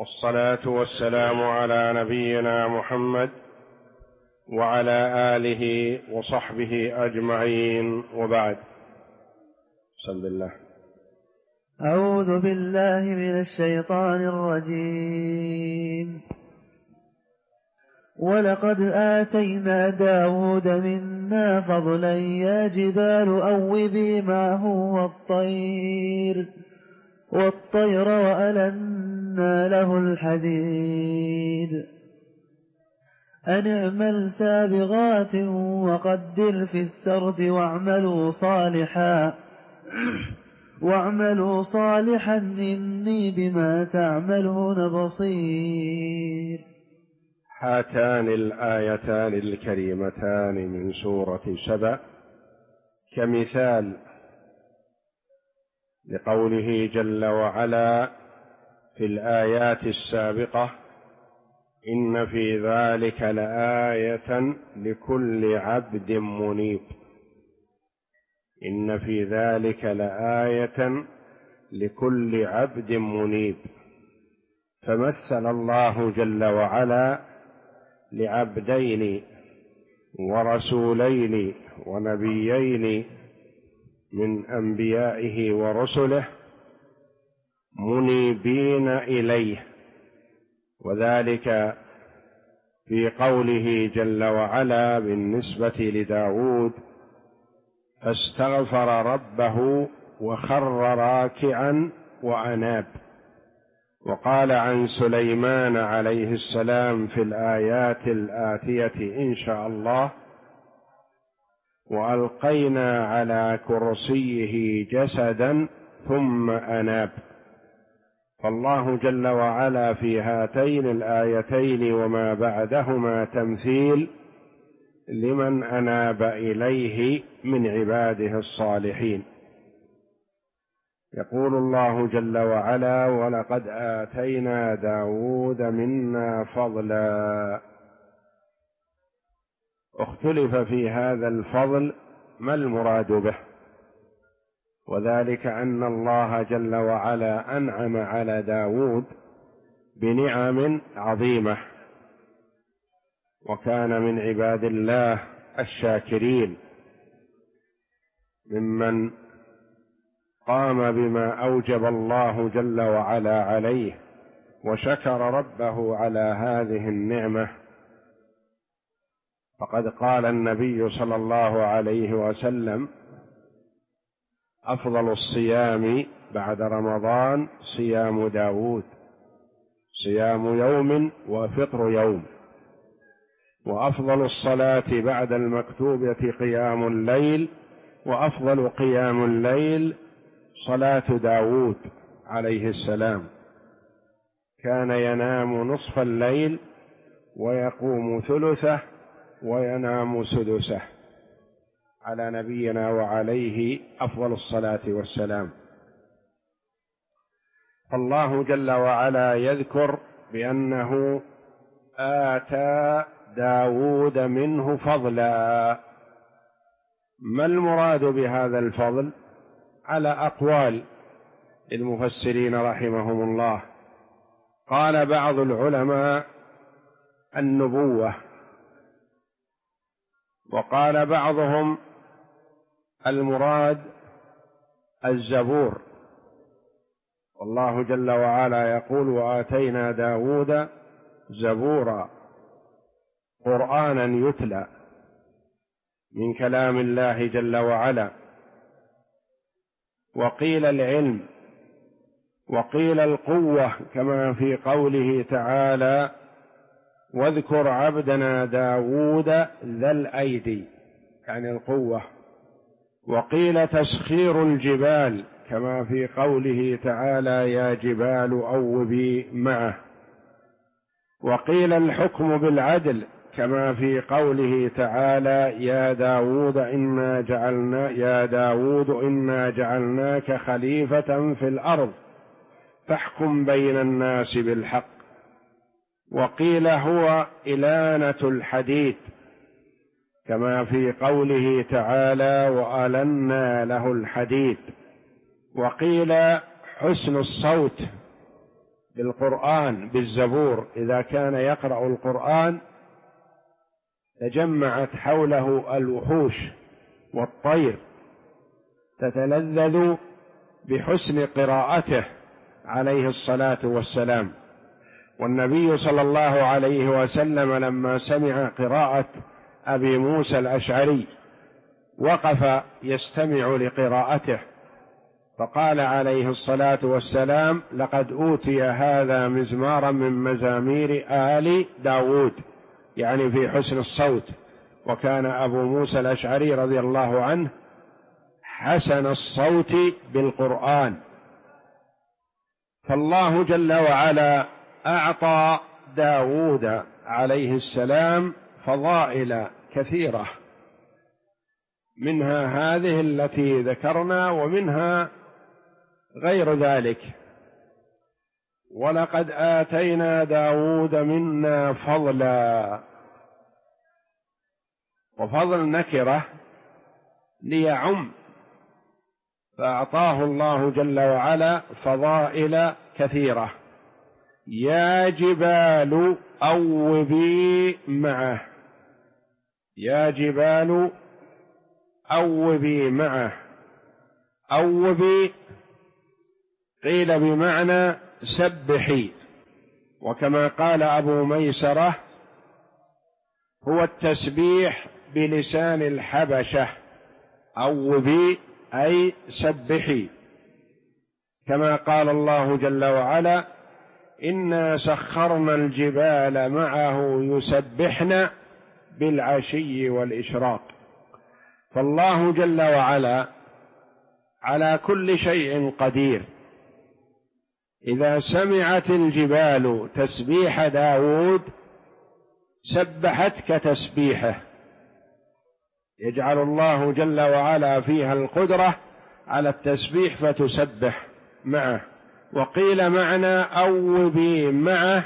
والصلاة والسلام على نبينا محمد وعلى آله وصحبه أجمعين، وبعد. بسم الله. أعوذ بالله من الشيطان الرجيم. ولقد آتينا داود منا فضلا يا جبال أوبي معه والطير وألنا له الحديد أن اعمل سابغات وقدر في السرد واعملوا صالحا إني بما تعملون بصير. هاتان الآيتان الكريمتان من سورة سبأ كمثال لقوله جل وعلا في الآيات السابقة: إن في ذلك لآية لكل عبد منيب. إن في ذلك لآية لكل عبد منيب. فمثل الله جل وعلا لعبدين ورسولين ونبيين من أنبيائه ورسله منيبين إليه، وذلك في قوله جل وعلا بالنسبة لداود: فاستغفر ربه وخر راكعا وأناب. وقال عن سليمان عليه السلام في الآيات الآتية إن شاء الله: وألقينا على كرسيه جسدا ثم أناب. فالله جل وعلا في هاتين الآيتين وما بعدهما تمثيل لمن أناب إليه من عباده الصالحين. يقول الله جل وعلا: ولقد آتينا داود منا فضلا. اختلف في هذا الفضل ما المراد به، وذلك أن الله جل وعلا أنعم على داود بنعم عظيمة، وكان من عباد الله الشاكرين ممن قام بما أوجب الله جل وعلا عليه وشكر ربه على هذه النعمة. فقد قال النبي صلى الله عليه وسلم: أفضل الصيام بعد رمضان صيام داود، صيام يوم وفطر يوم. وأفضل الصلاة بعد المكتوبة قيام الليل، وأفضل قيام الليل صلاة داود عليه السلام، كان ينام نصف الليل ويقوم ثلثه وينام سدسه، على نبينا وعليه أفضل الصلاة والسلام. الله جل وعلا يذكر بأنه آتى داود منه فضلا. ما المراد بهذا الفضل؟ على أقوال المفسرين رحمهم الله. قال بعض العلماء: النبوة، وقال بعضهم: المراد الزبور. والله جل وعلا يقول: وآتينا داود زبورا، قرآنا يتلى من كلام الله جل وعلا. وقيل العلم، وقيل القوة، كما في قوله تعالى: واذكر عبدنا داود ذا الأيدي، يعني القوة. وقيل تسخير الجبال، كما في قوله تعالى: يا جبال أوبي معه. وقيل الحكم بالعدل، كما في قوله تعالى: يا داود إنا جعلناك خليفة في الأرض فاحكم بين الناس بالحق. وقيل هو إلانة الحديد، كما في قوله تعالى: وألنا له الحديد. وقيل حسن الصوت، بالقرآن بالزبور إذا كان يقرأ القرآن تجمعت حوله الوحوش والطير تتلذذ بحسن قراءته عليه الصلاة والسلام. والنبي صلى الله عليه وسلم لما سمع قراءة أبي موسى الأشعري وقف يستمع لقراءته فقال عليه الصلاة والسلام: لقد أوتي هذا مزمارا من مزامير آل داود، يعني في حسن الصوت. وكان أبو موسى الأشعري رضي الله عنه حسن الصوت بالقرآن. فالله جل وعلا أعطى داود عليه السلام فضائل كثيرة، منها هذه التي ذكرنا ومنها غير ذلك. ولقد آتينا داود منا فضلا، وفضل نكرة ليعم، فأعطاه الله جل وعلا فضائل كثيرة. يا جبال أوبي معه، يا جبال أوبي معه. أوبي قيل بمعنى سبحي، وكما قال أبو ميسرة هو التسبيح بلسان الحبشة. أوبي أي سبحي، كما قال الله جل وعلا: إنا سخرنا الجبال معه يسبحن بالعشي والإشراق. فالله جل وعلا على كل شيء قدير. إذا سمعت الجبال تسبيح داود سبحت كتسبيحه، يجعل الله جل وعلا فيها القدرة على التسبيح فتسبح معه. وقيل معنى أوبي معه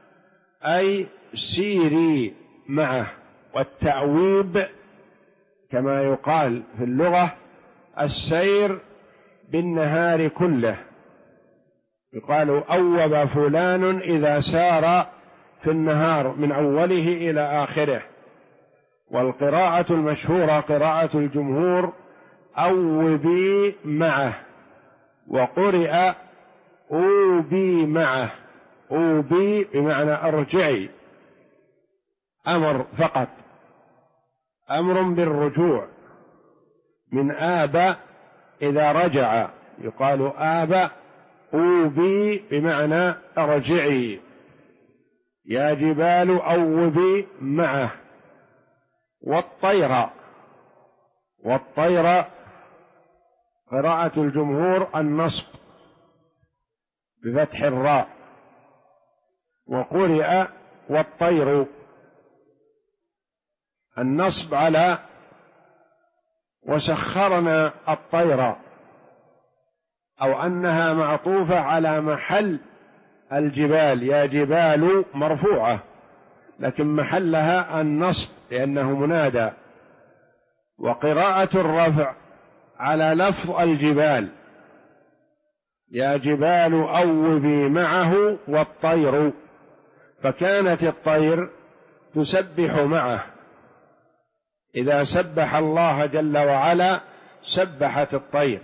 أي سيري معه. والتأويب كما يقال في اللغة السير بالنهار كله، يقال أوب فلان إذا سار في النهار من أوله إلى آخره. والقراءة المشهورة قراءة الجمهور أوبي معه، وقرئ أوبي معه. أوبي بمعنى أرجعي، أمر فقط، أمر بالرجوع من آب إذا رجع يقال آب. أوبي بمعنى أرجعي. يا جبال أوبي معه. والطير، والطير قراءة الجمهور النصب بفتح الراء، وقرئ والطير النصب على وسخرنا الطير، أو أنها معطوفة على محل الجبال. يا جبال مرفوعة لكن محلها النصب لأنه منادى. وقراءة الرفع على لفظ الجبال: يا جبال أوبي معه والطير، فكانت الطير تسبح معه. إذا سبح الله جل وعلا سبحت الطير.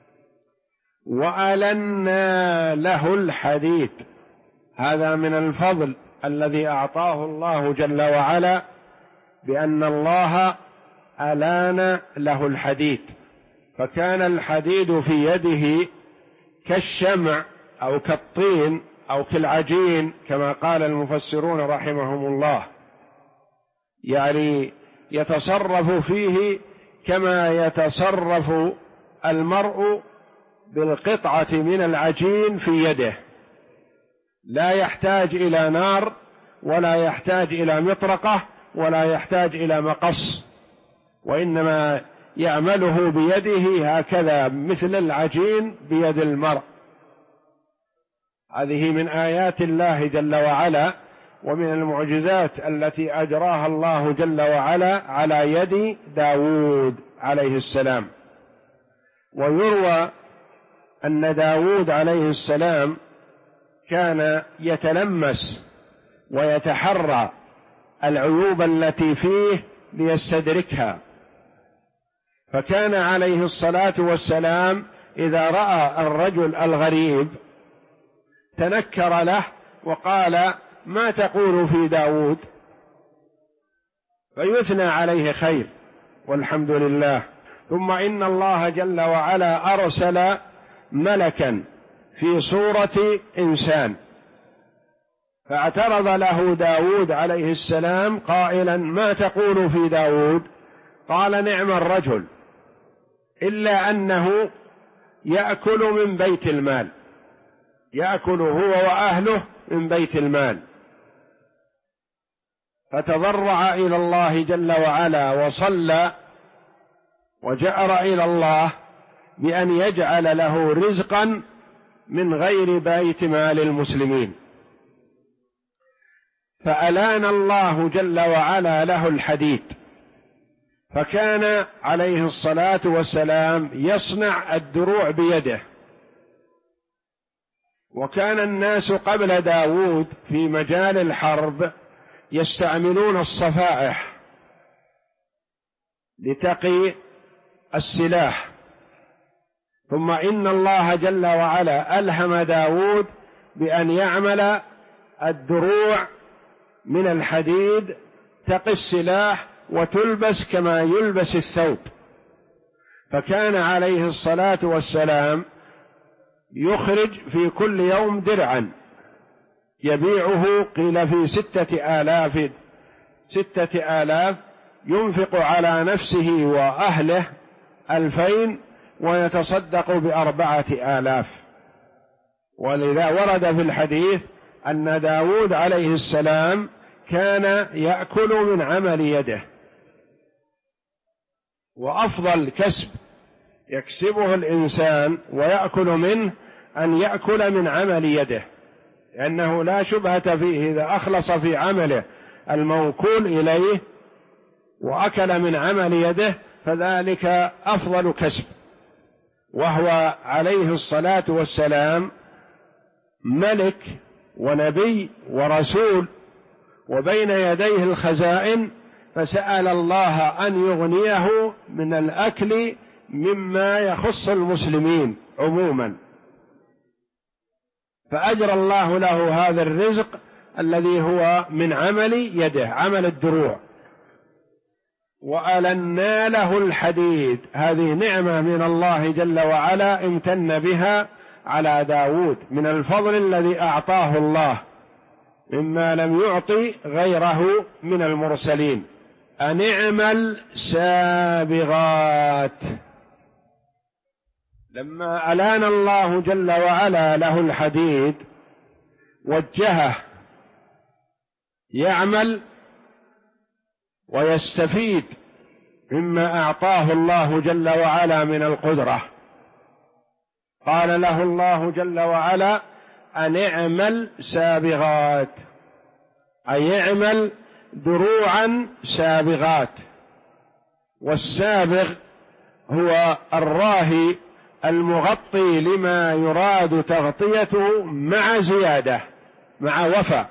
وألنا له الحديد، هذا من الفضل الذي أعطاه الله جل وعلا، بأن الله ألان له الحديد، فكان الحديد في يده كالشمع أو كالطين أو كالعجين كما قال المفسرون رحمهم الله، يعني يتصرف فيه كما يتصرف المرء بالقطعة من العجين في يده، لا يحتاج إلى نار ولا يحتاج إلى مطرقة ولا يحتاج إلى مقص، وإنما يعمله بيده هكذا مثل العجين بيد المرء. هذه من آيات الله جل وعلا ومن المعجزات التي أجراها الله جل وعلا على يد داود عليه السلام. ويروى أن داود عليه السلام كان يتلمس ويتحرى العيوب التي فيه ليستدركها، فكان عليه الصلاة والسلام إذا رأى الرجل الغريب تنكر له وقال: ما تقول في داود؟ فيثنى عليه خير والحمد لله. ثم إن الله جل وعلا أرسل ملكا في صورة إنسان، فاعترض له داود عليه السلام قائلا: ما تقول في داود؟ قال: نعم الرجل، إلا أنه يأكل من بيت المال، يأكل هو وأهله من بيت المال. فتضرع إلى الله جل وعلا وصلى وجأر إلى الله بأن يجعل له رزقا من غير بيت مال المسلمين، فألان الله جل وعلا له الحديد، فكان عليه الصلاة والسلام يصنع الدروع بيده. وكان الناس قبل داود في مجال الحرب يستعملون الصفائح لتقي السلاح، ثم إن الله جل وعلا ألهم داود بأن يعمل الدروع من الحديد تقي السلاح وتلبس كما يلبس الثوب. فكان عليه الصلاة والسلام يخرج في كل يوم درعا يبيعه، قيل في 6,000 ينفق على نفسه وأهله 2,000 ويتصدق ب4,000. ولذا ورد في الحديث أن داود عليه السلام كان يأكل من عمل يده، وأفضل كسب يكسبه الإنسان ويأكل منه أن يأكل من عمل يده، لأنه لا شبهة فيه إذا أخلص في عمله الموكول إليه وأكل من عمل يده فذلك أفضل كسب. وهو عليه الصلاة والسلام ملك ونبي ورسول وبين يديه الخزائن، فسأل الله أن يغنيه من الأكل مما يخص المسلمين عموما، فأجرى الله له هذا الرزق الذي هو من عمل يده، عمل الدروع. وألنا له الحديد، هذه نعمة من الله جل وعلا امتن بها على داود من الفضل الذي أعطاه الله مما لم يعطي غيره من المرسلين. أن اعمل سابغات، لما ألان الله جل وعلا له الحديد وجهه يعمل ويستفيد مما أعطاه الله جل وعلا من القدرة. قال له الله جل وعلا: أن اعمل سابغات، أي اعمل دروعا سابغات. والسابغ هو الراهي المغطي لما يراد تغطيته مع زيادة، مع وفاء،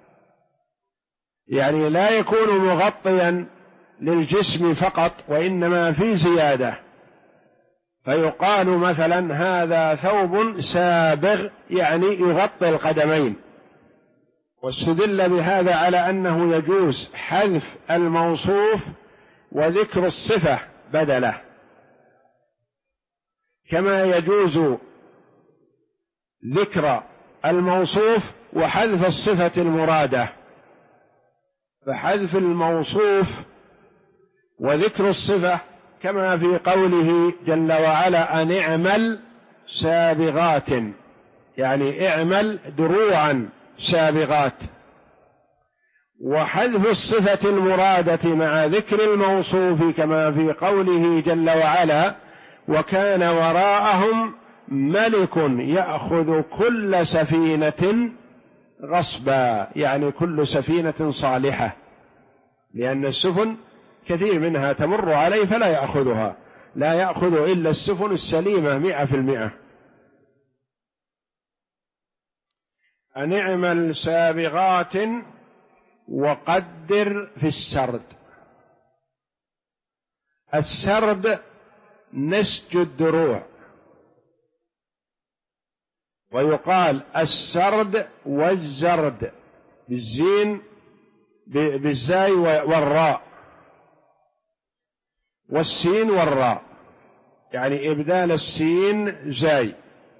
يعني لا يكون مغطيا للجسم فقط وإنما في زيادة. فيقال مثلا هذا ثوب سابغ، يعني يغطي القدمين. واستدل بهذا على أنه يجوز حذف الموصوف وذكر الصفة بدله، كما يجوز ذكر الموصوف وحذف الصفة المرادة. فحذف الموصوف وذكر الصفة كما في قوله جل وعلا: أن اعمل سابغات، يعني اعمل دروعا سابغات. وحذف الصفة المرادة مع ذكر الموصوف كما في قوله جل وعلا: وكان وراءهم ملك يأخذ كل سفينة غصبا، يعني كل سفينة صالحة، لأن السفن كثير منها تمر عليه فلا يأخذها، لا يأخذ إلا السفن السليمة 100%. أن اعمل سابغات وقدر في السرد. السرد نسج الدروع، ويقال السرد والزرد بالزين بالزاي والراء والسين والراء، يعني إبدال السين زاي،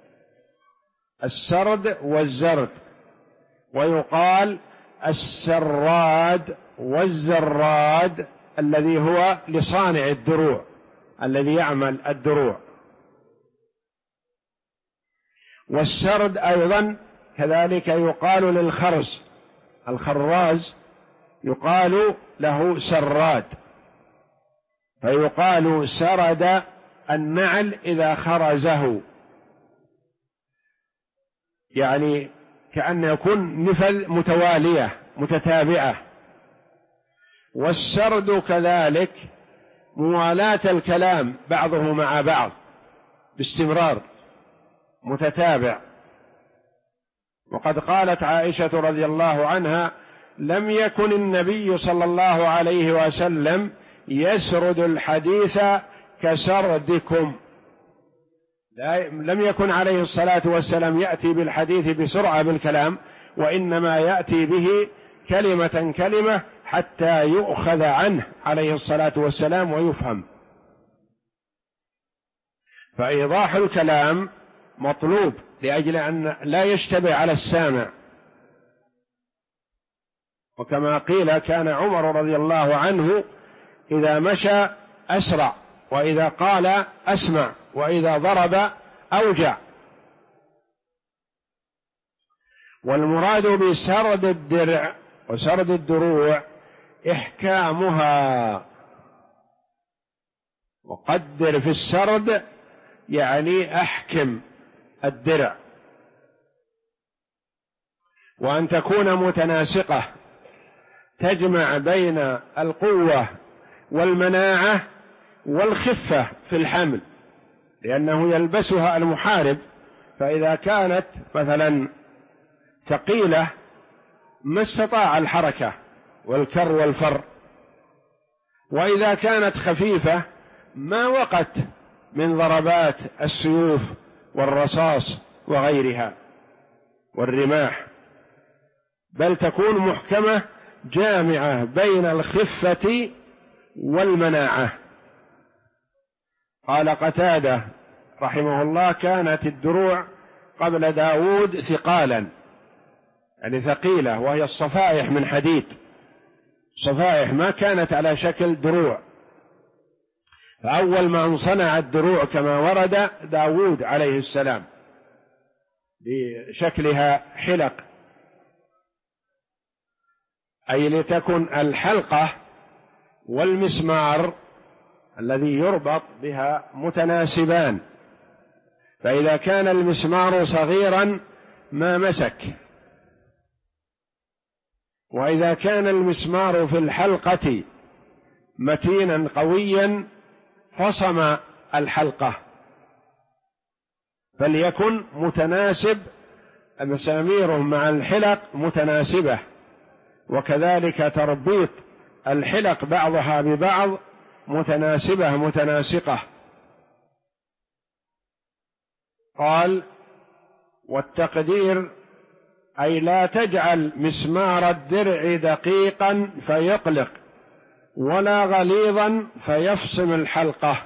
السرد والزرد. ويقال السراد والزراد الذي هو لصانع الدروع، الذي يعمل الدروع. والسرد أيضا كذلك يقال للخرز، الخراز يقال له سراد، فيقال سرد النعل إذا خرزه، يعني كأن يكون نفذ متوالية متتابعة. والسرد كذلك موالاة الكلام بعضه مع بعض باستمرار متتابع. وقد قالت عائشة رضي الله عنها: لم يكن النبي صلى الله عليه وسلم يسرد الحديث كسردكم، لم يكن عليه الصلاة والسلام يأتي بالحديث بسرعة بالكلام، وإنما يأتي به كلمة كلمة حتى يؤخذ عنه عليه الصلاة والسلام ويفهم. فإيضاح الكلام مطلوب لأجل أن لا يشتبه على السامع. وكما قيل كان عمر رضي الله عنه إذا مشى أسرع، وإذا قال أسمع، وإذا ضرب أوجع. والمراد بسرد الدرع وسرد الدروع إحكامها. وقدر في السرد يعني أحكم الدرع، وأن تكون متناسقة تجمع بين القوة والمناعة والخفة في الحمل، لأنه يلبسها المحارب، فإذا كانت مثلا ثقيلة ما استطاع الحركة والكر والفر، وإذا كانت خفيفة ما وقت من ضربات السيوف والرصاص وغيرها والرماح، بل تكون محكمة جامعة بين الخفة والمناعة. قال قتادة رحمه الله: كانت الدروع قبل داود ثقالا، يعني ثقيلة، وهي الصفائح من حديد، صفائح ما كانت على شكل دروع. فأول من صنع الدروع كما ورد داود عليه السلام بشكلها حلق، أي لتكن الحلقة والمسمار الذي يربط بها متناسبان، فإذا كان المسمار صغيرا ما مسك، وإذا كان المسمار في الحلقة متينا قويا فصم الحلقة. فليكن متناسب، مساميره مع الحلق متناسبة، وكذلك تربيط الحلق بعضها ببعض متناسبة متناسقة. قال: والتقدير أي لا تجعل مسمار الدرع دقيقا فيقلق، ولا غليظا فيفصم الحلقة.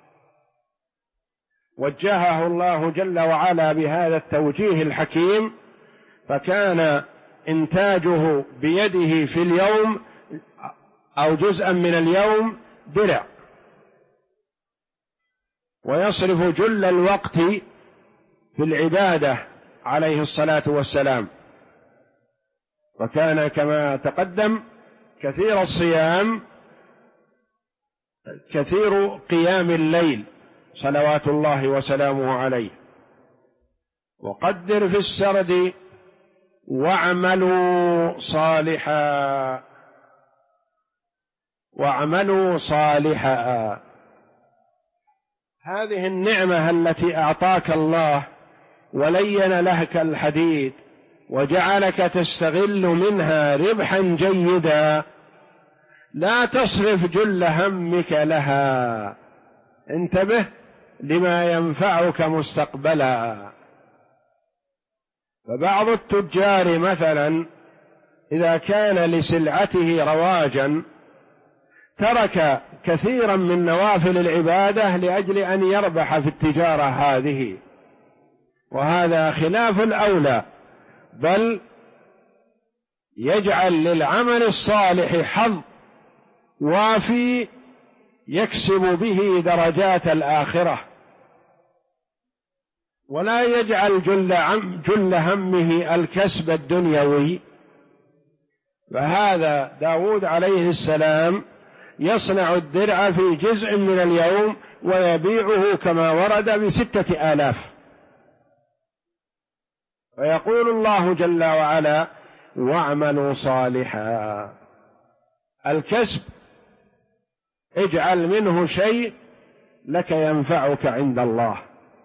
وجهه الله جل وعلا بهذا التوجيه الحكيم، فكان إنتاجه بيده في اليوم أو جزءا من اليوم درع، ويصرف جل الوقت في العبادة عليه الصلاة والسلام. وكان كما تقدم كثير الصيام، كثير قيام الليل صلوات الله وسلامه عليه. وقدر في السرد واعملوا صالحا، واعملوا صالحا. هذه النعمة التي أعطاك الله ولين لك الحديد وجعلك تستغل منها ربحا جيدا، لا تصرف جل همك لها، انتبه لما ينفعك مستقبلا. فبعض التجار مثلا إذا كان لسلعته رواجا ترك كثيرا من نوافل العبادة لأجل أن يربح في التجارة هذه، وهذا خلاف الأولى، بل يجعل للعمل الصالح حظ وافي يكسب به درجات الآخرة، ولا يجعل جل همه الكسب الدنيوي. فهذا داود عليه السلام يصنع الدرع في جزء من اليوم ويبيعه كما ورد ب6,000، فيقول الله جل وعلا: واعملوا صالحا. الكسب اجعل منه شيء لك ينفعك عند الله.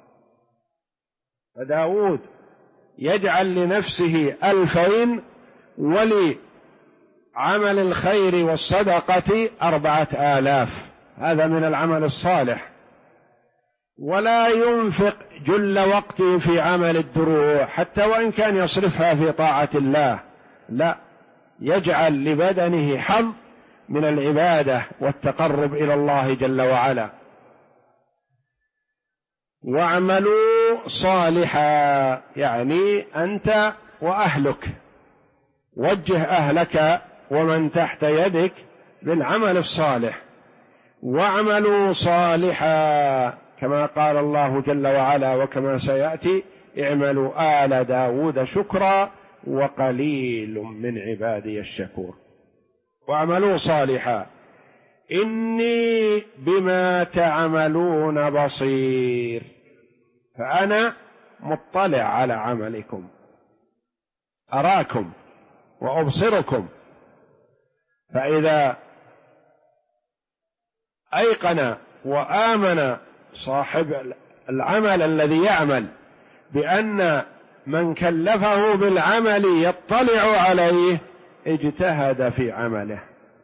فداود يجعل لنفسه 2000 ولعمل الخير والصدقة 4000، هذا من العمل الصالح. ولا ينفق جل وقته في عمل الدروع حتى وإن كان يصرفها في طاعة الله، لا، يجعل لبدنه حظ من العبادة والتقرب إلى الله جل وعلا. واعملوا صالحا يعني أنت وأهلك، وجه أهلك ومن تحت يدك بالعمل الصالح. واعملوا صالحا كما قال الله جل وعلا وكما سيأتي: اعملوا آل داود شكرا وقليل من عبادي الشكور. واعملوا صالحا إني بما تعملون بصير، فأنا مطلع على عملكم، أراكم وأبصركم. فإذا أيقن وآمن صاحب العمل الذي يعمل بأن من كلفه بالعمل يطلع عليه، اجتهد في عمله.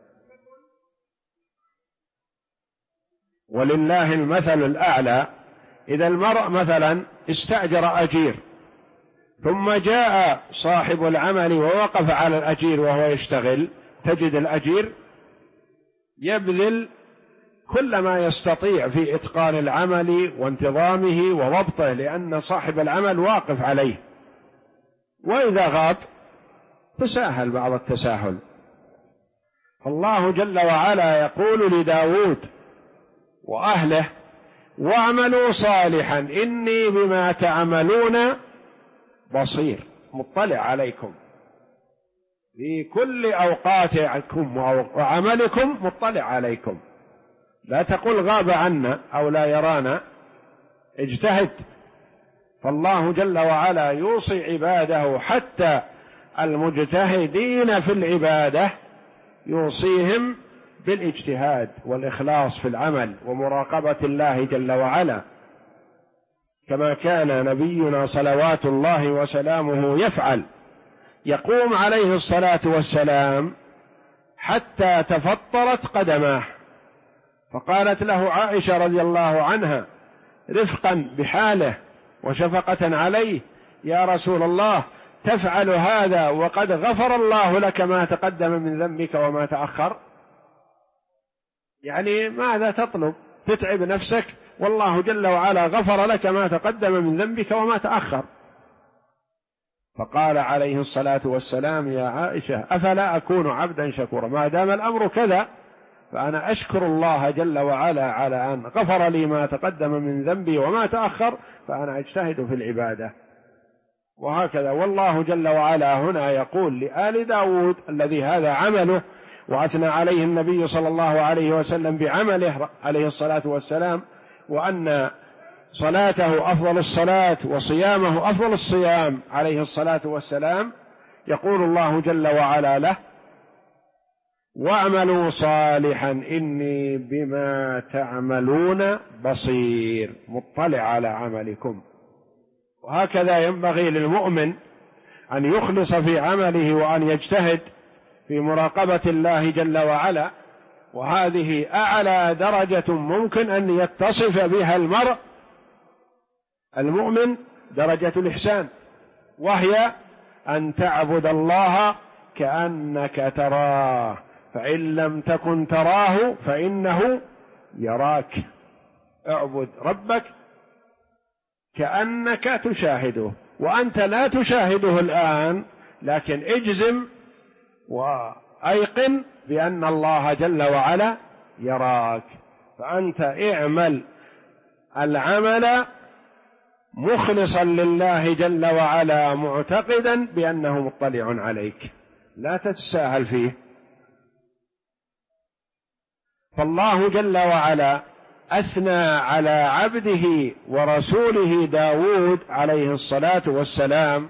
ولله المثل الأعلى، إذا المرء مثلا استأجر أجير ثم جاء صاحب العمل ووقف على الأجير وهو يشتغل، تجد الأجير يبذل كل ما يستطيع في إتقان العمل وانتظامه وضبطه، لأن صاحب العمل واقف عليه. وإذا غاب تساهل بعض التساهل. الله جل وعلا يقول لداود وأهله: واعملوا صالحا إني بما تعملون بصير، مطلع عليكم في كل أوقاتكم وعملكم، مطلع عليكم. لا تقل غاب عنا أو لا يرانا، اجتهد. فالله جل وعلا يوصي عباده، حتى المجتهدين في العبادة يوصيهم بالاجتهاد والإخلاص في العمل ومراقبة الله جل وعلا، كما كان نبينا صلوات الله وسلامه يفعل. يقوم عليه الصلاة والسلام حتى تفطرت قدماه، فقالت له عائشة رضي الله عنها رفقا بحاله وشفقة عليه: يا رسول الله، تفعل هذا وقد غفر الله لك ما تقدم من ذنبك وما تأخر؟ يعني ماذا تطلب؟ تتعب نفسك والله جل وعلا غفر لك ما تقدم من ذنبك وما تأخر. فقال عليه الصلاة والسلام: يا عائشة، أفلا أكون عبدا شكورا؟ ما دام الأمر كذا فأنا أشكر الله جل وعلا على أن غفر لي ما تقدم من ذنبي وما تأخر، فأنا أجتهد في العبادة. وهكذا. والله جل وعلا هنا يقول لآل داود الذي هذا عمله، وأثنى عليه النبي صلى الله عليه وسلم بعمله عليه الصلاة والسلام، وأن صلاته أفضل الصلاة وصيامه أفضل الصيام عليه الصلاة والسلام. يقول الله جل وعلا له: واعملوا صالحا إني بما تعملون بصير، مطلع على عملكم. وهكذا ينبغي للمؤمن أن يخلص في عمله وأن يجتهد في مراقبة الله جل وعلا، وهذه أعلى درجة ممكن أن يتصف بها المرء المؤمن، درجة الإحسان، وهي أن تعبد الله كأنك تراه، فإن لم تكن تراه فإنه يراك. اعبد ربك كأنك تشاهده، وأنت لا تشاهده الآن، لكن اجزم وأيقن بأن الله جل وعلا يراك. فأنت اعمل العمل مخلصا لله جل وعلا، معتقدا بأنه مطلع عليك، لا تتساهل فيه. فالله جل وعلا أثنى على عبده ورسوله داود عليه الصلاة والسلام،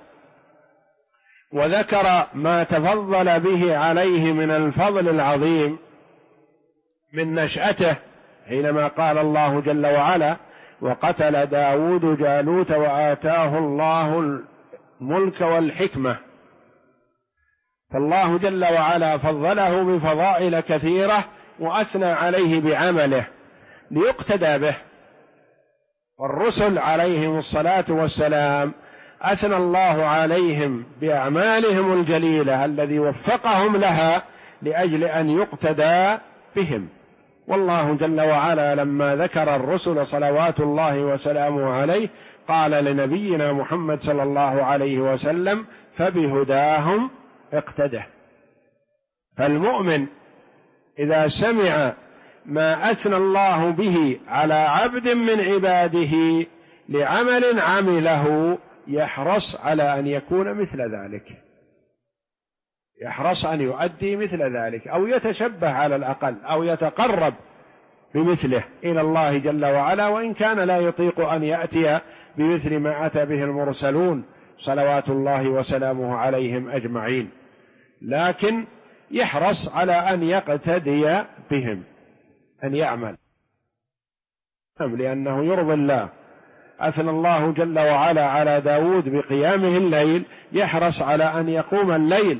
وذكر ما تفضل به عليه من الفضل العظيم من نشأته، حينما قال الله جل وعلا: وقتل داود جالوت وآتاه الله الملك والحكمة. فالله جل وعلا فضله بفضائل كثيرة وأثنى عليه بعمله ليقتدى به. والرسل عليهم الصلاة والسلام أثنى الله عليهم بأعمالهم الجليلة الذي وفقهم لها لأجل أن يقتدى بهم. والله جل وعلا لما ذكر الرسل صلوات الله وسلامه عليه قال لنبينا محمد صلى الله عليه وسلم: فبهداهم اقتده. فالمؤمن إذا سمع ما أثنى الله به على عبد من عباده لعمل عمله يحرص على أن يكون مثل ذلك، يحرص أن يؤدي مثل ذلك، أو يتشبه على الأقل، أو يتقرب بمثله إلى الله جل وعلا، وإن كان لا يطيق أن يأتي بمثل ما أتى به المرسلون صلوات الله وسلامه عليهم أجمعين، لكن يحرص على أن يقتدي بهم، أن يعمل لأنه يرضي الله. أثنى الله جل وعلا على داود بقيامه الليل، يحرص على أن يقوم الليل.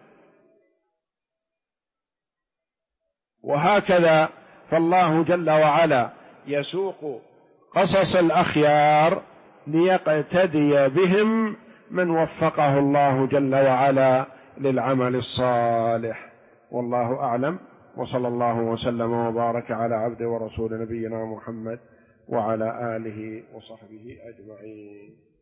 وهكذا فالله جل وعلا يسوق قصص الأخيار ليقتدي بهم من وفقه الله جل وعلا للعمل الصالح. والله أعلم، وصلى الله وسلم وبارك على عبده ورسول نبينا محمد وعلى آله وصحبه أجمعين.